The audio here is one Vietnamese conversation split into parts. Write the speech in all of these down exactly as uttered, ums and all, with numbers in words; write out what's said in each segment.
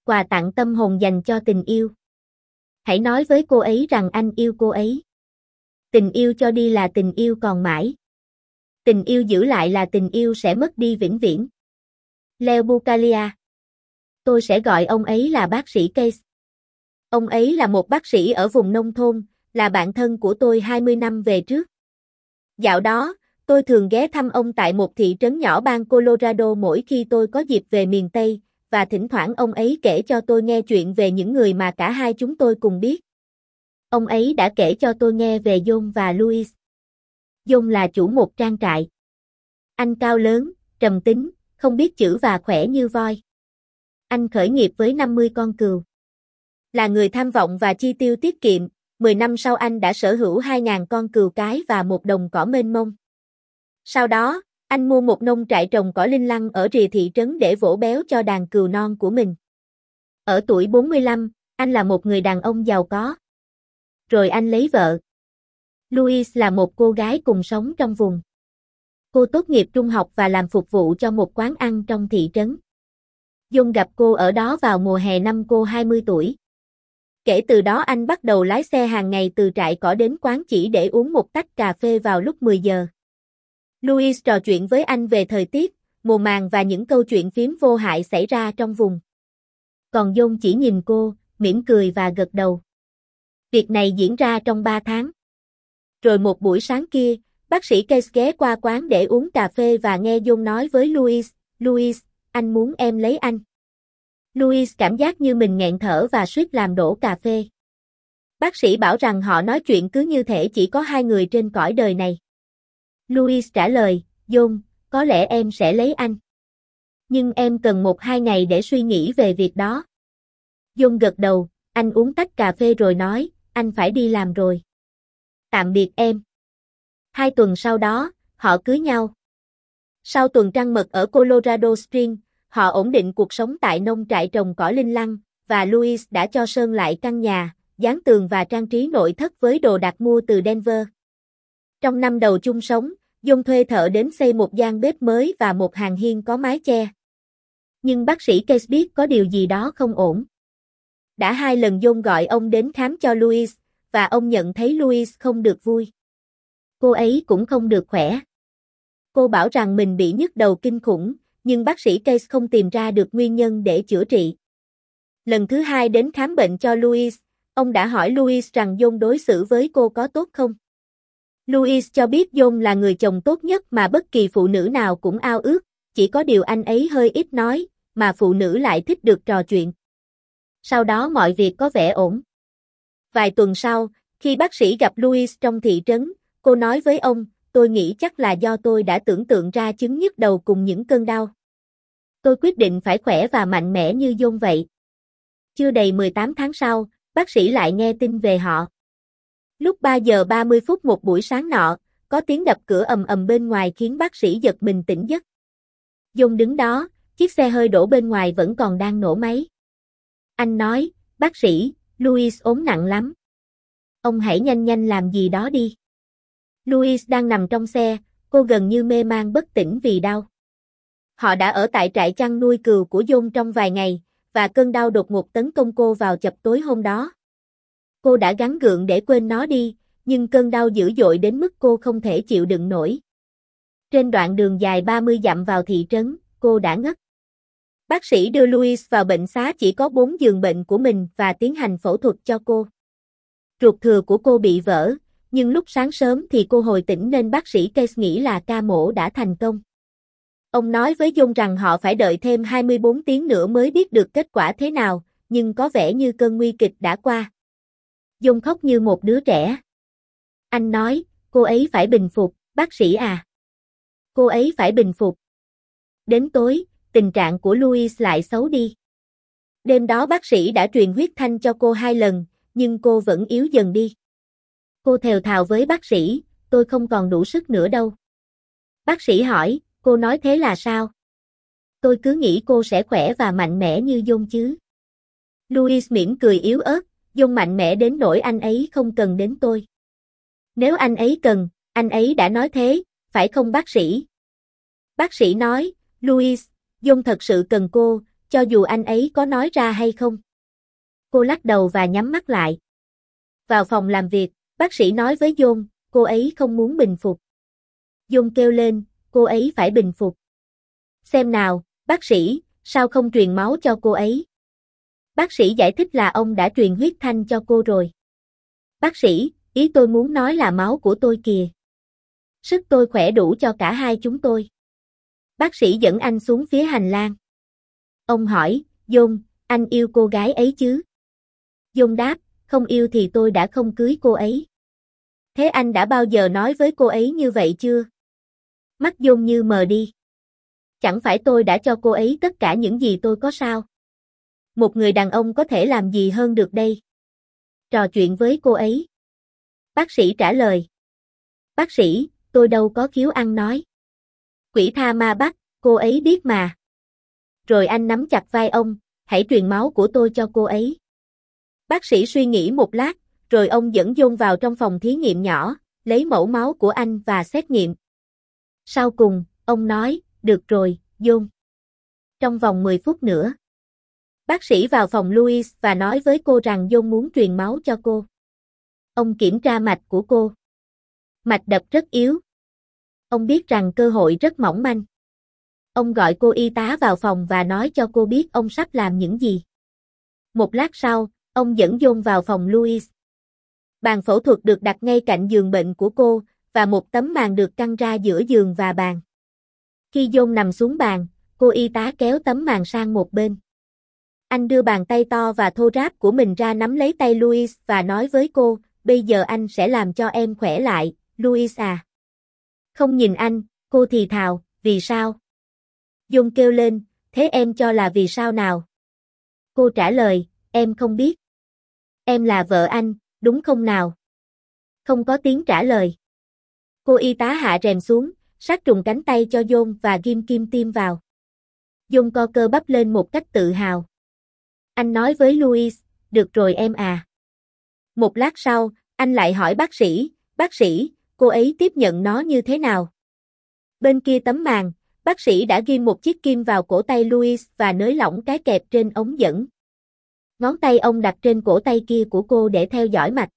quà tặng tâm hồn dành cho tình yêu. Hãy nói với cô ấy rằng anh yêu cô ấy. Tình yêu cho đi là tình yêu còn mãi. Tình yêu giữ lại là tình yêu sẽ mất đi vĩnh viễn. Leo Bukalia. Tôi sẽ gọi ông ấy là bác sĩ Case. Ông ấy là một bác sĩ ở vùng nông thôn, là bạn thân của tôi hai mươi năm về trước. Dạo đó, tôi thường ghé thăm ông tại một thị trấn nhỏ bang Colorado mỗi khi tôi có dịp về miền Tây, và thỉnh thoảng ông ấy kể cho tôi nghe chuyện về những người mà cả hai chúng tôi cùng biết. Ông ấy đã kể cho tôi nghe về John và Louis. John là chủ một trang trại. Anh cao lớn, trầm tính, không biết chữ và khỏe như voi. Anh khởi nghiệp với năm mươi con cừu. Là người tham vọng và chi tiêu tiết kiệm, mười năm sau anh đã sở hữu hai nghìn con cừu cái và một đồng cỏ mênh mông. Sau đó, anh mua một nông trại trồng cỏ linh lăng ở rìa thị trấn để vỗ béo cho đàn cừu non của mình. Ở tuổi bốn mươi lăm, anh là một người đàn ông giàu có. Rồi anh lấy vợ. Louise là một cô gái cùng sống trong vùng. Cô tốt nghiệp trung học và làm phục vụ cho một quán ăn trong thị trấn. John gặp cô ở đó vào mùa hè năm cô hai mươi tuổi. Kể từ đó anh bắt đầu lái xe hàng ngày từ trại cỏ đến quán chỉ để uống một tách cà phê vào lúc mười giờ. Louise trò chuyện với anh về thời tiết, mùa màng và những câu chuyện phiếm vô hại xảy ra trong vùng. Còn John chỉ nhìn cô, mỉm cười và gật đầu. Việc này diễn ra trong ba tháng. Rồi một buổi sáng kia, bác sĩ Case ghé qua quán để uống cà phê và nghe John nói với Louise, Louise, anh muốn em lấy anh. Louise cảm giác như mình nghẹn thở và suýt làm đổ cà phê. Bác sĩ bảo rằng họ nói chuyện cứ như thể chỉ có hai người trên cõi đời này. Louise trả lời, John, có lẽ em sẽ lấy anh. Nhưng em cần một hai ngày để suy nghĩ về việc đó. John gật đầu, anh uống tách cà phê rồi nói, anh phải đi làm rồi. Tạm biệt em. Hai tuần sau đó, họ cưới nhau. Sau tuần trăng mật ở Colorado Springs, họ ổn định cuộc sống tại nông trại trồng cỏ linh lăng, và Louis đã cho sơn lại căn nhà, dán tường và trang trí nội thất với đồ đạc mua từ Denver. Trong năm đầu chung sống, John thuê thợ đến xây một gian bếp mới và một hàng hiên có mái che. Nhưng bác sĩ Case biết có điều gì đó không ổn. Đã hai lần John gọi ông đến khám cho Louis, và ông nhận thấy Louis không được vui. Cô ấy cũng không được khỏe. Cô bảo rằng mình bị nhức đầu kinh khủng, nhưng bác sĩ Case không tìm ra được nguyên nhân để chữa trị. Lần thứ hai đến khám bệnh cho Louis, ông đã hỏi Louis rằng John đối xử với cô có tốt không. Louis cho biết John là người chồng tốt nhất mà bất kỳ phụ nữ nào cũng ao ước, chỉ có điều anh ấy hơi ít nói, mà phụ nữ lại thích được trò chuyện. Sau đó mọi việc có vẻ ổn. Vài tuần sau, khi bác sĩ gặp Louis trong thị trấn, cô nói với ông, tôi nghĩ chắc là do tôi đã tưởng tượng ra chứng nhức đầu cùng những cơn đau. Tôi quyết định phải khỏe và mạnh mẽ như John vậy. Chưa đầy mười tám tháng sau, bác sĩ lại nghe tin về họ. Lúc ba giờ ba mươi phút một buổi sáng nọ, có tiếng đập cửa ầm ầm bên ngoài khiến bác sĩ giật mình tỉnh giấc. John đứng đó, chiếc xe hơi đổ bên ngoài vẫn còn đang nổ máy. Anh nói, bác sĩ, Louis ốm nặng lắm. Ông hãy nhanh nhanh làm gì đó đi. Louis đang nằm trong xe, cô gần như mê man bất tỉnh vì đau. Họ đã ở tại trại chăn nuôi cừu của John trong vài ngày, và cơn đau đột ngột tấn công cô vào chập tối hôm đó. Cô đã gắng gượng để quên nó đi, nhưng cơn đau dữ dội đến mức cô không thể chịu đựng nổi. Trên đoạn đường dài ba mươi dặm vào thị trấn, cô đã ngất. Bác sĩ đưa Louis vào bệnh xá chỉ có bốn giường bệnh của mình và tiến hành phẫu thuật cho cô. Ruột thừa của cô bị vỡ, nhưng lúc sáng sớm thì cô hồi tỉnh nên bác sĩ Case nghĩ là ca mổ đã thành công. Ông nói với John rằng họ phải đợi thêm hai mươi bốn tiếng nữa mới biết được kết quả thế nào, nhưng có vẻ như cơn nguy kịch đã qua. John khóc như một đứa trẻ. Anh nói, cô ấy phải bình phục, bác sĩ à. Cô ấy phải bình phục. Đến tối, tình trạng của Louis lại xấu đi. Đêm đó bác sĩ đã truyền huyết thanh cho cô hai lần, nhưng cô vẫn yếu dần đi. Cô thều thào với bác sĩ, tôi không còn đủ sức nữa đâu. Bác sĩ hỏi, cô nói thế là sao? Tôi cứ nghĩ cô sẽ khỏe và mạnh mẽ như John chứ. Louis mỉm cười yếu ớt, John mạnh mẽ đến nỗi anh ấy không cần đến tôi. Nếu anh ấy cần, anh ấy đã nói thế, phải không bác sĩ? Bác sĩ nói, Louis, John thật sự cần cô, cho dù anh ấy có nói ra hay không. Cô lắc đầu và nhắm mắt lại. Vào phòng làm việc, bác sĩ nói với John, cô ấy không muốn bình phục. John kêu lên, cô ấy phải bình phục. Xem nào, bác sĩ, sao không truyền máu cho cô ấy? Bác sĩ giải thích là ông đã truyền huyết thanh cho cô rồi. Bác sĩ, ý tôi muốn nói là máu của tôi kìa. Sức tôi khỏe đủ cho cả hai chúng tôi. Bác sĩ dẫn anh xuống phía hành lang. Ông hỏi, John, anh yêu cô gái ấy chứ? John đáp, không yêu thì tôi đã không cưới cô ấy. Thế anh đã bao giờ nói với cô ấy như vậy chưa? Mắt John như mờ đi. Chẳng phải tôi đã cho cô ấy tất cả những gì tôi có sao? Một người đàn ông có thể làm gì hơn được đây? Trò chuyện với cô ấy. Bác sĩ trả lời. Bác sĩ, tôi đâu có khiếu ăn nói. Quỷ tha ma bắt, cô ấy biết mà. Rồi anh nắm chặt vai ông, hãy truyền máu của tôi cho cô ấy. Bác sĩ suy nghĩ một lát, rồi ông dẫn John vào trong phòng thí nghiệm nhỏ, lấy mẫu máu của anh và xét nghiệm. Sau cùng, ông nói, được rồi, John. Trong vòng mười phút nữa. Bác sĩ vào phòng Louise và nói với cô rằng John muốn truyền máu cho cô. Ông kiểm tra mạch của cô. Mạch đập rất yếu. Ông biết rằng cơ hội rất mỏng manh. Ông gọi cô y tá vào phòng và nói cho cô biết ông sắp làm những gì. Một lát sau, ông dẫn John vào phòng Louise. Bàn phẫu thuật được đặt ngay cạnh giường bệnh của cô, và một tấm màn được căng ra giữa giường và bàn. Khi John nằm xuống bàn, cô y tá kéo tấm màn sang một bên. Anh đưa bàn tay to và thô ráp của mình ra nắm lấy tay Louise và nói với cô, bây giờ anh sẽ làm cho em khỏe lại, Louise à. Không nhìn anh, cô thì thào, vì sao? John kêu lên, thế em cho là vì sao nào? Cô trả lời, em không biết. Em là vợ anh, đúng không nào? Không có tiếng trả lời. Cô y tá hạ rèm xuống, sát trùng cánh tay cho John và ghim kim tiêm vào. John co cơ bắp lên một cách tự hào. Anh nói với Louise, được rồi em à. Một lát sau, anh lại hỏi bác sĩ, bác sĩ, cô ấy tiếp nhận nó như thế nào? Bên kia tấm màn, bác sĩ đã ghim một chiếc kim vào cổ tay Louise và nới lỏng cái kẹp trên ống dẫn. Ngón tay ông đặt trên cổ tay kia của cô để theo dõi mạch.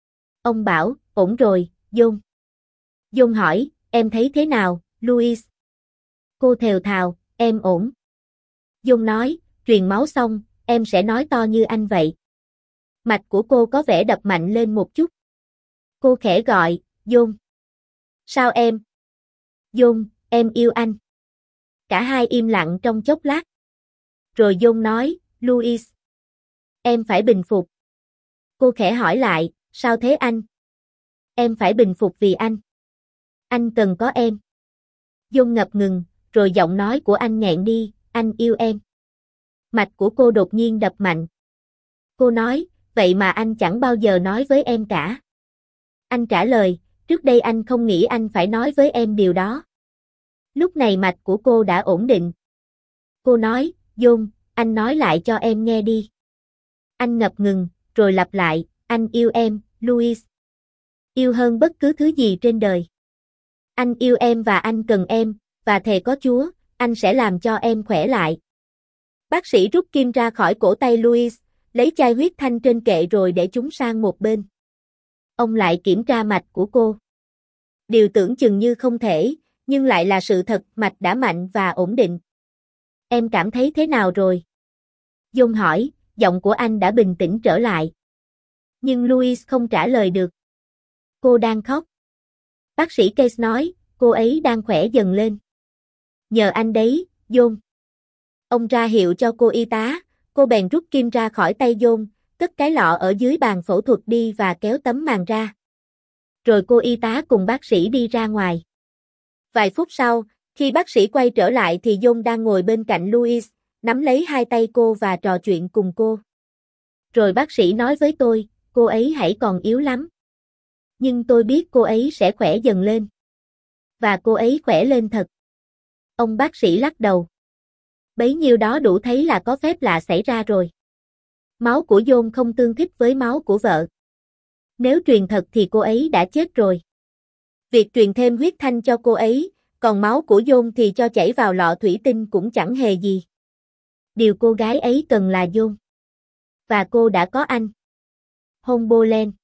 Ông bảo, ổn rồi, John. John hỏi, em thấy thế nào, Louise? Cô thều thào, em ổn. John nói, truyền máu xong, em sẽ nói to như anh vậy. Mạch của cô có vẻ đập mạnh lên một chút. Cô khẽ gọi, John. Sao em? John, em yêu anh. Cả hai im lặng trong chốc lát. Rồi John nói, Louise. Em phải bình phục. Cô khẽ hỏi lại, sao thế anh? Em phải bình phục vì anh. Anh cần có em. John ngập ngừng, rồi giọng nói của anh nghẹn đi, anh yêu em. Mạch của cô đột nhiên đập mạnh. Cô nói, vậy mà anh chẳng bao giờ nói với em cả. Anh trả lời, trước đây anh không nghĩ anh phải nói với em điều đó. Lúc này mạch của cô đã ổn định. Cô nói, John, anh nói lại cho em nghe đi. Anh ngập ngừng, rồi lặp lại, anh yêu em, Louise. Yêu hơn bất cứ thứ gì trên đời. Anh yêu em và anh cần em, và thề có Chúa, anh sẽ làm cho em khỏe lại. Bác sĩ rút kim ra khỏi cổ tay Louise, lấy chai huyết thanh trên kệ rồi để chúng sang một bên. Ông lại kiểm tra mạch của cô. Điều tưởng chừng như không thể, nhưng lại là sự thật, mạch đã mạnh và ổn định. Em cảm thấy thế nào rồi? John hỏi, giọng của anh đã bình tĩnh trở lại. Nhưng Louise không trả lời được. Cô đang khóc. Bác sĩ Case nói, cô ấy đang khỏe dần lên. Nhờ anh đấy, John. Ông ra hiệu cho cô y tá, cô bèn rút kim ra khỏi tay John, cất cái lọ ở dưới bàn phẫu thuật đi và kéo tấm màn ra. Rồi cô y tá cùng bác sĩ đi ra ngoài. Vài phút sau, khi bác sĩ quay trở lại thì John đang ngồi bên cạnh Louise, nắm lấy hai tay cô và trò chuyện cùng cô. Rồi bác sĩ nói với tôi, cô ấy hãy còn yếu lắm. Nhưng tôi biết cô ấy sẽ khỏe dần lên. Và cô ấy khỏe lên thật. Ông bác sĩ lắc đầu. Bấy nhiêu đó đủ thấy là có phép lạ xảy ra rồi. Máu của John không tương thích với máu của vợ. Nếu truyền thật thì cô ấy đã chết rồi. Việc truyền thêm huyết thanh cho cô ấy, còn máu của John thì cho chảy vào lọ thủy tinh cũng chẳng hề gì. Điều cô gái ấy cần là John. Và cô đã có anh. Hôn Bolen.